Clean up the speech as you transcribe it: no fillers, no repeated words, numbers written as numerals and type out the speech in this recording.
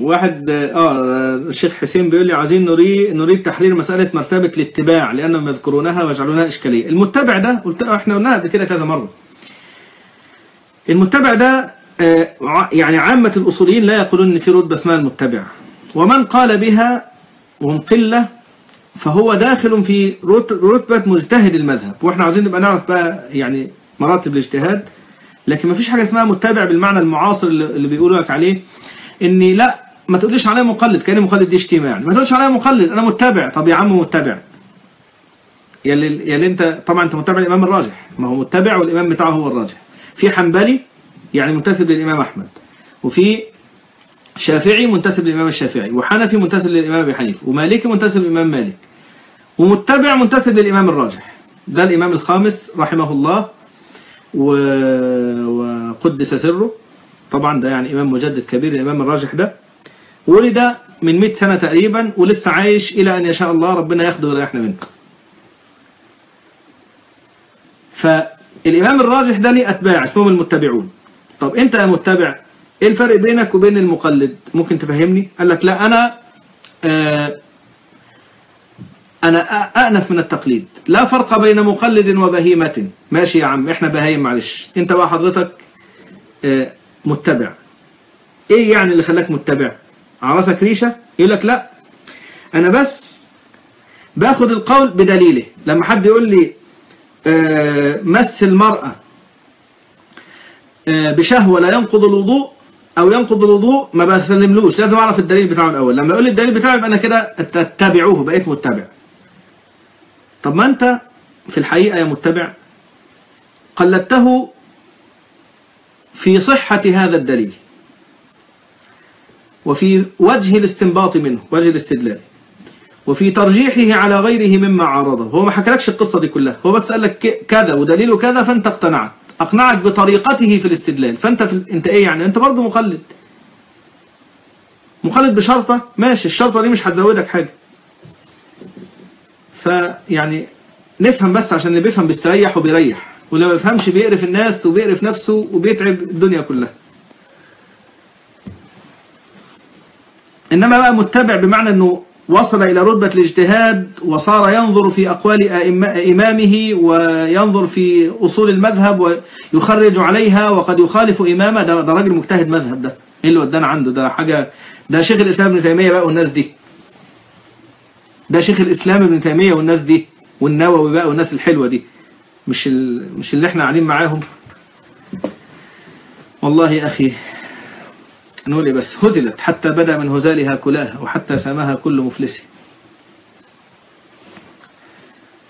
واحد الشيخ حسين بيقول لي عايزين نريد تحرير مسألة مرتبة الاتباع لأنهم يذكرونها ويجعلونها إشكالية. المتبع ده احنا قلناها قبل كده كذا مرة. المتبع ده يعني عامة الأصوليين لا يقولون إن في رتبة اسمها المتبع، ومن قال بها وهم قلة فهو داخل في رتبة مجتهد المذهب، واحنا عاوزين نبقى نعرف بقى يعني مراتب الاجتهاد. لكن ما فيش حاجة اسمها متبع بالمعنى المعاصر اللي بيقولوا لك عليه، إني لا ما تقوليش عليا مقلد كأن مقلد دي شتيمة، يعني ما تقولش عليا مقلد أنا متبع. طب يا عم متبع يلي أنت طبعا أنت متبع الإمام الراجح، ما هو متبع والإمام بتاعه هو الراجح. في حنبلي يعني منتسب للإمام أحمد، وفي شافعي منتسب للإمام الشافعي، وحنفي منتسب للإمام أبي حنيفة، ومالكي منتسب للإمام مالك، ومتبع منتسب للإمام الراجح. ده الإمام الخامس رحمه الله وقدس سره. طبعا ده يعني إمام مجدد كبير الإمام الراجح ده، ولد من 100 سنة تقريبا ولسه عايش إلى أن يشاء الله ربنا ياخده ويريحنا منه. فالإمام الراجح ده ليه أتباع اسمهم المتبعون. طب أنت يا متبع إيه الفرق بينك وبين المقلد؟ ممكن تفهمني؟ قال لك لا أنا أأنف من التقليد، لا فرق بين مقلد وبهيمة. ماشي يا عم إحنا بهايم معلش، أنت بقى حضرتك متبع. إيه يعني اللي خلاك متبع؟ على راسك ريشة؟ يقول لك لا أنا بس باخد القول بدليله. لما حد يقول لي مس المرأة بشهوة لا ينقض الوضوء أو ينقض الوضوء ما بسلملوش، لازم أعرف الدليل بتاعه الأول. لما يقول لي الدليل بتاعه يبقى أنا كده تتبعوه بقيت متبع. طب ما أنت في الحقيقة يا متبع قلدته في صحة هذا الدليل وفي وجه الاستنباط منه، وجه الاستدلال، وفي ترجيحه على غيره مما عارضه. هو ما حكالكش القصة دي كلها، هو بس قال لك كذا ودليله كذا فأنت اقتنعت، أقنعك بطريقته في الاستدلال. فأنت أنت إيه يعني؟ أنت برضه مقلد بشرطة، ماشي الشرطة دي مش هتزودك حاجة. فيعني نفهم بس عشان اللي بيفهم بيستريح وبيريح، واللي ما بيفهمش بيقرف الناس وبيقرف نفسه وبيتعب الدنيا كلها. إنما بقى متبع بمعنى أنه وصل إلى رتبة الاجتهاد وصار ينظر في أقوال إمامه وينظر في أصول المذهب ويخرج عليها وقد يخالف إمامه. ده راجل مجتهد مذهب. ده إيه اللي ودانا عنده؟ ده حاجة، ده شيخ الإسلام ابن تيمية بقى والناس دي، ده شيخ الإسلام ابن تيمية والناس دي، والنووي بقى والناس الحلوة دي، مش اللي احنا قاعدين معاهم. والله يا أخي نقول بس هزلت حتى بدا من هزالها كلاها وحتى سامها كل مفلس.